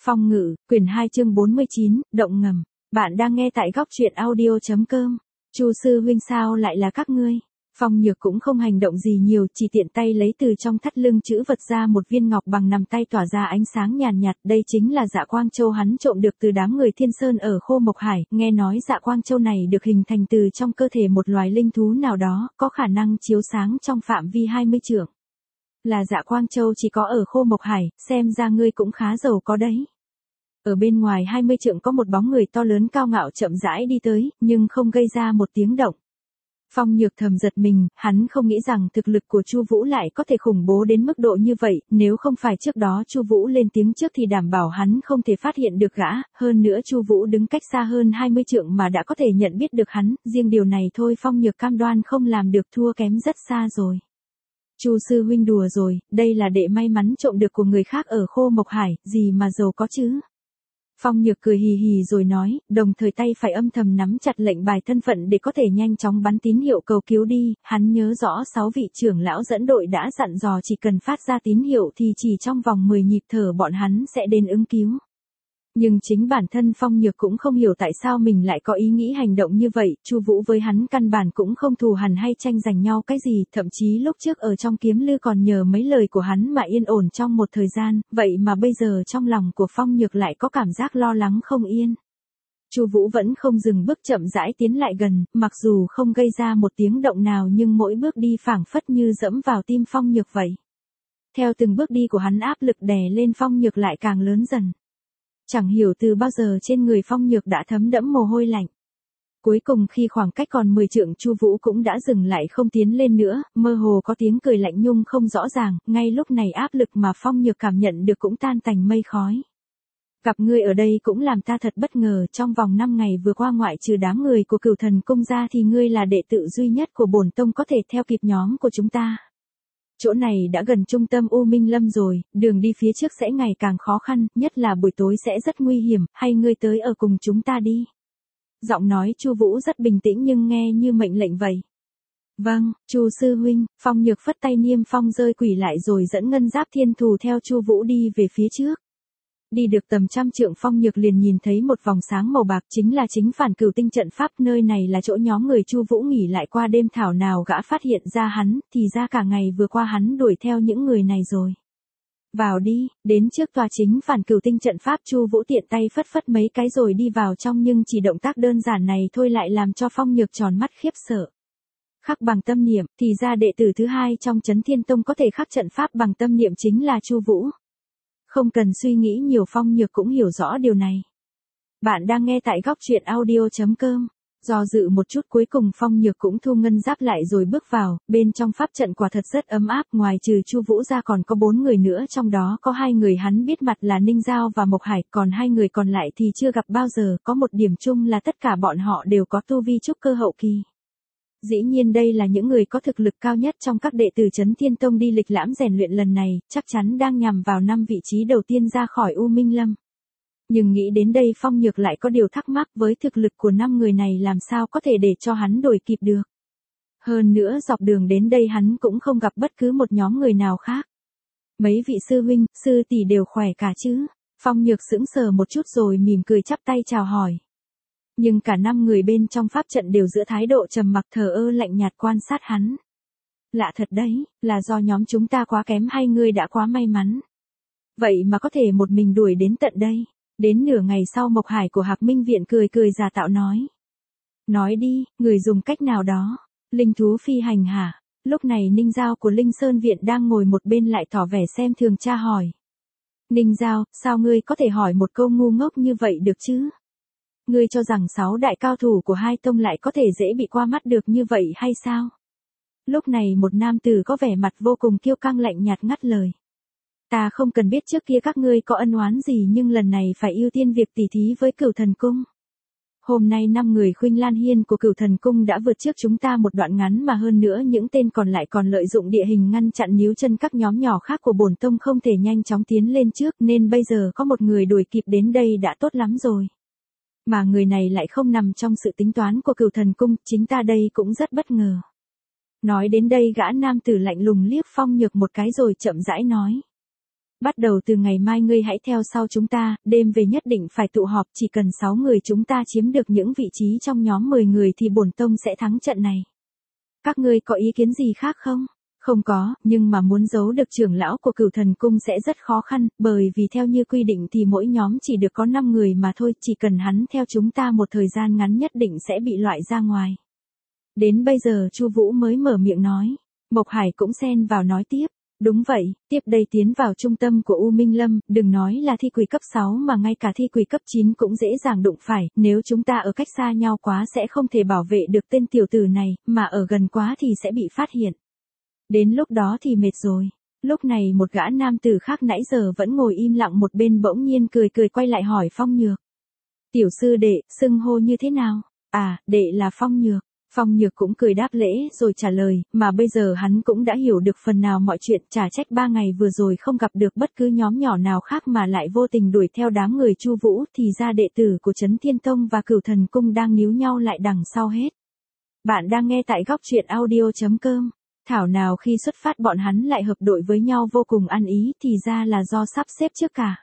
Phong Ngự, quyển 2 chương 49, động ngầm. Bạn đang nghe tại góc truyện audio.com. Chu sư huynh sao lại là các ngươi? Phong Nhược cũng không hành động gì nhiều, chỉ tiện tay lấy từ trong thắt lưng trữ vật ra một viên ngọc bằng nằm tay tỏa ra ánh sáng nhàn nhạt, đây chính là Dạ Quang Châu hắn trộm được từ đám người Thiên Sơn ở Khô Mộc Hải, nghe nói Dạ Quang Châu này được hình thành từ trong cơ thể một loài linh thú nào đó, có khả năng chiếu sáng trong phạm vi 20 trượng. Là Dạ Quang Châu chỉ có ở Khô Mộc Hải, xem ra ngươi cũng khá giàu có đấy. Ở bên ngoài 20 trượng có một bóng người to lớn cao ngạo chậm rãi đi tới, nhưng không gây ra một tiếng động. Phong Nhược thầm giật mình, hắn không nghĩ rằng thực lực của Chu Vũ lại có thể khủng bố đến mức độ như vậy, nếu không phải trước đó Chu Vũ lên tiếng trước thì đảm bảo hắn không thể phát hiện được gã, hơn nữa Chu Vũ đứng cách xa hơn 20 trượng mà đã có thể nhận biết được hắn, riêng điều này thôi Phong Nhược cam đoan không làm được, thua kém rất xa rồi. Chu sư huynh đùa rồi, đây là đệ may mắn trộm được của người khác ở Khô Mộc Hải, gì mà giàu có chứ. Phong Nhược cười hì hì rồi nói, đồng thời tay phải âm thầm nắm chặt lệnh bài thân phận để có thể nhanh chóng bắn tín hiệu cầu cứu đi, hắn nhớ rõ 6 vị trưởng lão dẫn đội đã dặn dò chỉ cần phát ra tín hiệu thì chỉ trong vòng 10 nhịp thở bọn hắn sẽ đến ứng cứu. Nhưng chính bản thân Phong Nhược cũng không hiểu tại sao mình lại có ý nghĩ hành động như vậy, Chu Vũ với hắn căn bản cũng không thù hằn hay tranh giành nhau cái gì, thậm chí lúc trước ở trong kiếm lư còn nhờ mấy lời của hắn mà yên ổn trong một thời gian, vậy mà bây giờ trong lòng của Phong Nhược lại có cảm giác lo lắng không yên. Chu Vũ vẫn không dừng bước chậm rãi tiến lại gần, mặc dù không gây ra một tiếng động nào nhưng mỗi bước đi phảng phất như dẫm vào tim Phong Nhược vậy. Theo từng bước đi của hắn áp lực đè lên Phong Nhược lại càng lớn dần. Chẳng hiểu từ bao giờ trên người Phong Nhược đã thấm đẫm mồ hôi lạnh. Cuối cùng khi khoảng cách còn 10 trượng Chu Vũ cũng đã dừng lại không tiến lên nữa, mơ hồ có tiếng cười lạnh nhung không rõ ràng, ngay lúc này áp lực mà Phong Nhược cảm nhận được cũng tan tành mây khói. Gặp ngươi ở đây cũng làm ta thật bất ngờ, trong vòng 5 ngày vừa qua ngoại trừ đám người của Cửu Thần Cung ra thì ngươi là đệ tử duy nhất của bổn tông có thể theo kịp nhóm của chúng ta. Chỗ này đã gần trung tâm U Minh Lâm rồi, đường đi phía trước sẽ ngày càng khó khăn, nhất là buổi tối sẽ rất nguy hiểm, hay ngươi tới ở cùng chúng ta đi. Giọng nói Chu Vũ rất bình tĩnh nhưng nghe như mệnh lệnh vậy. Vâng, Chu sư huynh. Phong Nhược phất tay niêm phong rơi quỷ lại rồi dẫn Ngân Giáp Thiên Thù theo Chu Vũ đi về phía trước. Đi được tầm trăm trượng Phong Nhược liền nhìn thấy một vòng sáng màu bạc chính là chính phản cửu tinh trận pháp, nơi này là chỗ nhóm người Chu Vũ nghỉ lại qua đêm, thảo nào gã phát hiện ra hắn, thì ra cả ngày vừa qua hắn đuổi theo những người này rồi. Vào đi, đến trước tòa chính phản cửu tinh trận pháp Chu Vũ tiện tay phất phất mấy cái rồi đi vào trong, nhưng chỉ động tác đơn giản này thôi lại làm cho Phong Nhược tròn mắt khiếp sợ. Khắc bằng tâm niệm, thì ra đệ tử thứ hai trong Chấn Thiên Tông có thể khắc trận pháp bằng tâm niệm chính là Chu Vũ. Không cần suy nghĩ nhiều Phong Nhược cũng hiểu rõ điều này. Bạn đang nghe tại góc truyện audio.com. Do dự một chút cuối cùng Phong Nhược cũng thu ngân giáp lại rồi bước vào, bên trong pháp trận quả thật rất ấm áp, ngoài trừ Chu Vũ ra còn có 4 người nữa, trong đó có 2 người hắn biết mặt là Ninh Giao và Mộc Hải, còn 2 người còn lại thì chưa gặp bao giờ, có một điểm chung là tất cả bọn họ đều có tu vi trúc cơ hậu kỳ. Dĩ nhiên đây là những người có thực lực cao nhất trong các đệ tử Chấn Thiên Tông đi lịch lãm rèn luyện lần này, chắc chắn đang nhằm vào 5 vị trí đầu tiên ra khỏi U Minh Lâm. Nhưng nghĩ đến đây Phong Nhược lại có điều thắc mắc, với thực lực của 5 người này làm sao có thể để cho hắn đuổi kịp được. Hơn nữa dọc đường đến đây hắn cũng không gặp bất cứ một nhóm người nào khác. Mấy vị sư huynh, sư tỷ đều khỏe cả chứ? Phong Nhược sững sờ một chút rồi mỉm cười chắp tay chào hỏi. Nhưng cả 5 người bên trong pháp trận đều giữ thái độ trầm mặc thờ ơ lạnh nhạt quan sát hắn. Lạ thật đấy, là do nhóm chúng ta quá kém hay ngươi đã quá may mắn? Vậy mà có thể một mình đuổi đến tận đây. Đến nửa ngày sau Mộc Hải của Hạc Minh Viện cười cười giả tạo nói. Nói đi, người dùng cách nào đó. Linh thú phi hành hả? Lúc này Ninh Giao của Linh Sơn Viện đang ngồi một bên lại tỏ vẻ xem thường tra hỏi. Ninh Giao, sao ngươi có thể hỏi một câu ngu ngốc như vậy được chứ? Ngươi cho rằng 6 đại cao thủ của hai tông lại có thể dễ bị qua mắt được như vậy hay sao? Lúc này một nam tử có vẻ mặt vô cùng kiêu căng lạnh nhạt ngắt lời. Ta không cần biết trước kia các ngươi có ân oán gì, nhưng lần này phải ưu tiên việc tỉ thí với Cửu Thần Cung. Hôm nay 5 người Khuynh Lan Hiên của Cửu Thần Cung đã vượt trước chúng ta một đoạn ngắn, mà hơn nữa những tên còn lại còn lợi dụng địa hình ngăn chặn níu chân các nhóm nhỏ khác của bổn tông không thể nhanh chóng tiến lên trước, nên bây giờ có một người đuổi kịp đến đây đã tốt lắm rồi. Mà người này lại không nằm trong sự tính toán của Cửu Thần Cung, chính ta đây cũng rất bất ngờ. Nói đến đây gã nam tử lạnh lùng liếc Phong Nhược một cái rồi chậm rãi nói. Bắt đầu từ ngày mai ngươi hãy theo sau chúng ta, đêm về nhất định phải tụ họp, chỉ cần 6 người chúng ta chiếm được những vị trí trong nhóm 10 người thì bổn tông sẽ thắng trận này. Các ngươi có ý kiến gì khác không? Không có, nhưng mà muốn giấu được trưởng lão của Cửu Thần Cung sẽ rất khó khăn, bởi vì theo như quy định thì mỗi nhóm chỉ được có 5 người mà thôi, chỉ cần hắn theo chúng ta một thời gian ngắn nhất định sẽ bị loại ra ngoài. Đến bây giờ Chu Vũ mới mở miệng nói, Mộc Hải cũng xen vào nói tiếp. Đúng vậy, tiếp đây tiến vào trung tâm của U Minh Lâm, đừng nói là thi quỷ cấp 6 mà ngay cả thi quỷ cấp 9 cũng dễ dàng đụng phải, nếu chúng ta ở cách xa nhau quá sẽ không thể bảo vệ được tên tiểu tử này, mà ở gần quá thì sẽ bị phát hiện. Đến lúc đó thì mệt rồi. Lúc này một gã nam tử khác nãy giờ vẫn ngồi im lặng một bên bỗng nhiên cười cười quay lại hỏi Phong Nhược. Tiểu sư đệ, xưng hô như thế nào? À, đệ là Phong Nhược. Phong Nhược cũng cười đáp lễ rồi trả lời, mà bây giờ hắn cũng đã hiểu được phần nào mọi chuyện, chả trách 3 ngày vừa rồi không gặp được bất cứ nhóm nhỏ nào khác mà lại vô tình đuổi theo đám người Chu Vũ, thì ra đệ tử của Trấn Thiên Tông và Cửu Thần Cung đang níu nhau lại đằng sau hết. Bạn đang nghe tại góc truyện audio.com. Thảo nào khi xuất phát bọn hắn lại hợp đội với nhau vô cùng ăn ý, thì ra là do sắp xếp trước cả.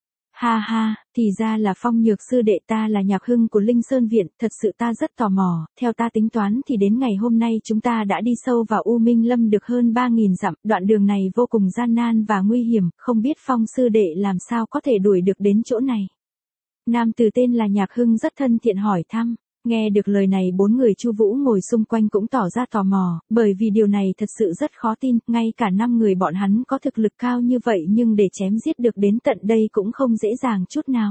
Ha ha, thì ra là Phong Nhược sư đệ, ta là Nhạc Hưng của Linh Sơn Viện, thật sự ta rất tò mò, theo ta tính toán thì đến ngày hôm nay chúng ta đã đi sâu vào U Minh Lâm được hơn 3.000 dặm, đoạn đường này vô cùng gian nan và nguy hiểm, không biết Phong sư đệ làm sao có thể đuổi được đến chỗ này. Nam tử tên là Nhạc Hưng rất thân thiện hỏi thăm. Nghe được lời này 4 người Chu Vũ ngồi xung quanh cũng tỏ ra tò mò, bởi vì điều này thật sự rất khó tin, ngay cả 5 người bọn hắn có thực lực cao như vậy nhưng để chém giết được đến tận đây cũng không dễ dàng chút nào.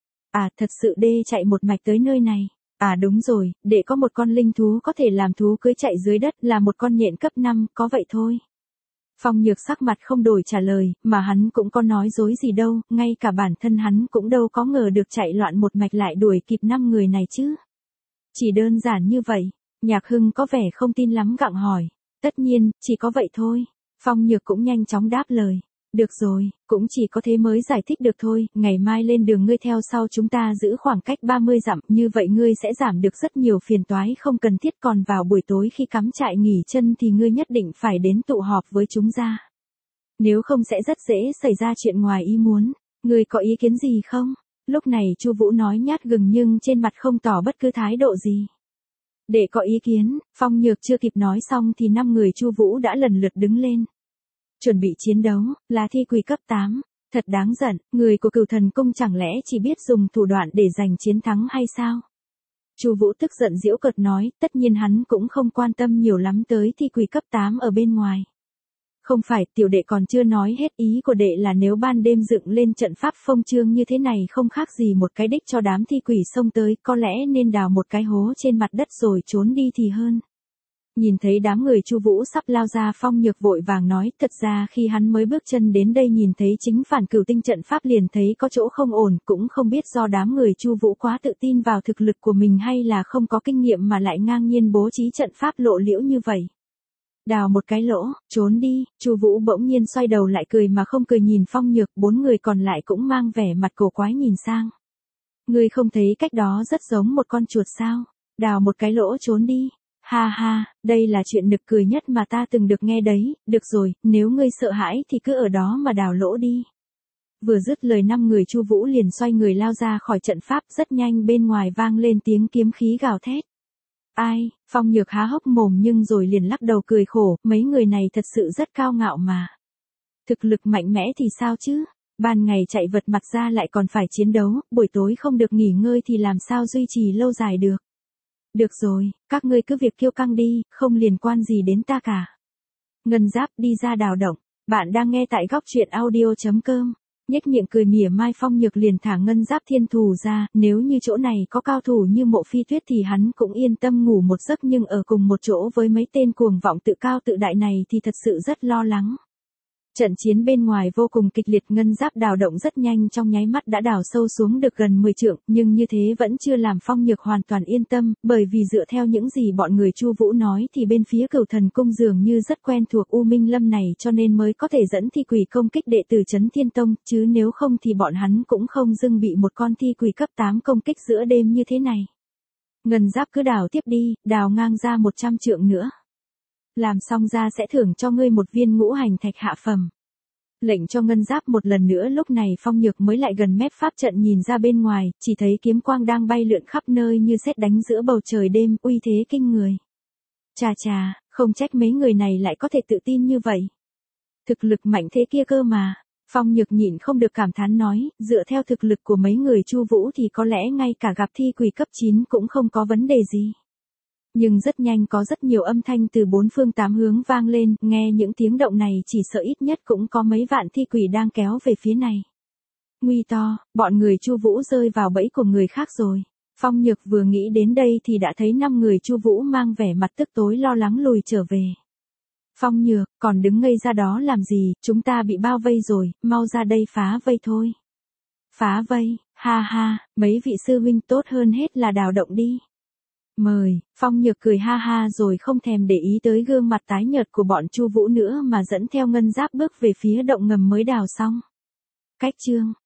À, thật sự đê chạy một mạch tới nơi này. À đúng rồi, đệ có một con linh thú có thể làm thú cưỡi chạy dưới đất, là một con nhện cấp 5, có vậy thôi. Phong Nhược sắc mặt không đổi trả lời, mà hắn cũng có nói dối gì đâu, ngay cả bản thân hắn cũng đâu có ngờ được chạy loạn một mạch lại đuổi kịp 5 người này chứ. Chỉ đơn giản như vậy. Nhạc Hưng có vẻ không tin lắm gặng hỏi. Tất nhiên, chỉ có vậy thôi. Phong Nhược cũng nhanh chóng đáp lời. Được rồi, cũng chỉ có thế mới giải thích được thôi, ngày mai lên đường ngươi theo sau chúng ta giữ khoảng cách 30 dặm, như vậy ngươi sẽ giảm được rất nhiều phiền toái không cần thiết, còn vào buổi tối khi cắm trại nghỉ chân thì ngươi nhất định phải đến tụ họp với chúng ra. Nếu không sẽ rất dễ xảy ra chuyện ngoài ý muốn. Ngươi có ý kiến gì không? Lúc này Chu Vũ nói nhát gừng nhưng trên mặt không tỏ bất cứ thái độ gì. Để có ý kiến, Phong Nhược chưa kịp nói xong thì 5 người Chu Vũ đã lần lượt đứng lên. Chuẩn bị chiến đấu, là thi quỷ cấp 8. Thật đáng giận, người của Cửu Thần Cung chẳng lẽ chỉ biết dùng thủ đoạn để giành chiến thắng hay sao? Chu Vũ tức giận giễu cợt nói, tất nhiên hắn cũng không quan tâm nhiều lắm tới thi quỷ cấp 8 ở bên ngoài. Không phải, tiểu đệ còn chưa nói hết, ý của đệ là nếu ban đêm dựng lên trận pháp phông trương như thế này không khác gì một cái đích cho đám thi quỷ xông tới, có lẽ nên đào một cái hố trên mặt đất rồi trốn đi thì hơn. Nhìn thấy đám người Chu Vũ sắp lao ra, Phong Nhược vội vàng nói, thật ra khi hắn mới bước chân đến đây nhìn thấy chính phản cửu tinh trận pháp liền thấy có chỗ không ổn, cũng không biết do đám người Chu Vũ quá tự tin vào thực lực của mình hay là không có kinh nghiệm mà lại ngang nhiên bố trí trận pháp lộ liễu như vậy. Đào một cái lỗ, trốn đi. Chu Vũ bỗng nhiên xoay đầu lại cười mà không cười nhìn Phong Nhược, 4 người còn lại cũng mang vẻ mặt cổ quái nhìn sang. Ngươi không thấy cách đó rất giống một con chuột sao? Đào một cái lỗ trốn đi. Ha ha, đây là chuyện nực cười nhất mà ta từng được nghe đấy, được rồi, nếu ngươi sợ hãi thì cứ ở đó mà đào lỗ đi. Vừa dứt lời 5 người Chu Vũ liền xoay người lao ra khỏi trận pháp, rất nhanh bên ngoài vang lên tiếng kiếm khí gào thét. Ai, Phong Nhược há hốc mồm nhưng rồi liền lắc đầu cười khổ, mấy người này thật sự rất cao ngạo mà. Thực lực mạnh mẽ thì sao chứ, ban ngày chạy vật mặt ra lại còn phải chiến đấu, buổi tối không được nghỉ ngơi thì làm sao duy trì lâu dài được. Được rồi, các ngươi cứ việc kiêu căng đi, không liên quan gì đến ta cả. Ngân Giáp đi ra đào động, bạn đang nghe tại góc truyện audio.com. Nhếch miệng cười mỉa mai, Phong Nhược liền thả Ngân Giáp thiên thù ra, nếu như chỗ này có cao thủ như Mộ Phi Tuyết thì hắn cũng yên tâm ngủ một giấc, nhưng ở cùng một chỗ với mấy tên cuồng vọng tự cao tự đại này thì thật sự rất lo lắng. Trận chiến bên ngoài vô cùng kịch liệt, Ngân Giáp đào động rất nhanh, trong nháy mắt đã đào sâu xuống được gần 10 trượng, nhưng như thế vẫn chưa làm Phong Nhược hoàn toàn yên tâm, bởi vì dựa theo những gì bọn người Chu Vũ nói thì bên phía Cửu Thần Cung dường như rất quen thuộc U Minh Lâm này, cho nên mới có thể dẫn thi quỷ công kích đệ tử Trấn Thiên Tông, chứ nếu không thì bọn hắn cũng không dưng bị một con thi quỷ cấp 8 công kích giữa đêm như thế này. Ngân Giáp cứ đào tiếp đi, đào ngang ra 100 trượng nữa. Làm xong ra sẽ thưởng cho ngươi một viên ngũ hành thạch hạ phẩm. Lệnh cho ngân giáp một lần nữa, lúc này Phong Nhược mới lại gần mép pháp trận nhìn ra bên ngoài, chỉ thấy kiếm quang đang bay lượn khắp nơi như sét đánh giữa bầu trời đêm, uy thế kinh người. Chà chà, không trách mấy người này lại có thể tự tin như vậy. Thực lực mạnh thế kia cơ mà. Phong Nhược nhịn không được cảm thán nói, dựa theo thực lực của mấy người Chu Vũ thì có lẽ ngay cả gặp thi quỷ cấp 9 cũng không có vấn đề gì. Nhưng rất nhanh có rất nhiều âm thanh từ bốn phương tám hướng vang lên, nghe những tiếng động này chỉ sợ ít nhất cũng có mấy vạn thi quỷ đang kéo về phía này. Nguy to, bọn người Chu Vũ rơi vào bẫy của người khác rồi. Phong Nhược vừa nghĩ đến đây thì đã thấy 5 người Chu Vũ mang vẻ mặt tức tối lo lắng lùi trở về. Phong Nhược, còn đứng ngây ra đó làm gì, chúng ta bị bao vây rồi, mau ra đây phá vây thôi. Phá vây, ha ha, mấy vị sư huynh tốt hơn hết là đào động đi. Mời, Phong Nhược cười ha ha rồi không thèm để ý tới gương mặt tái nhợt của bọn Chu Vũ nữa mà dẫn theo ngân giáp bước về phía động ngầm mới đào xong. Cách chương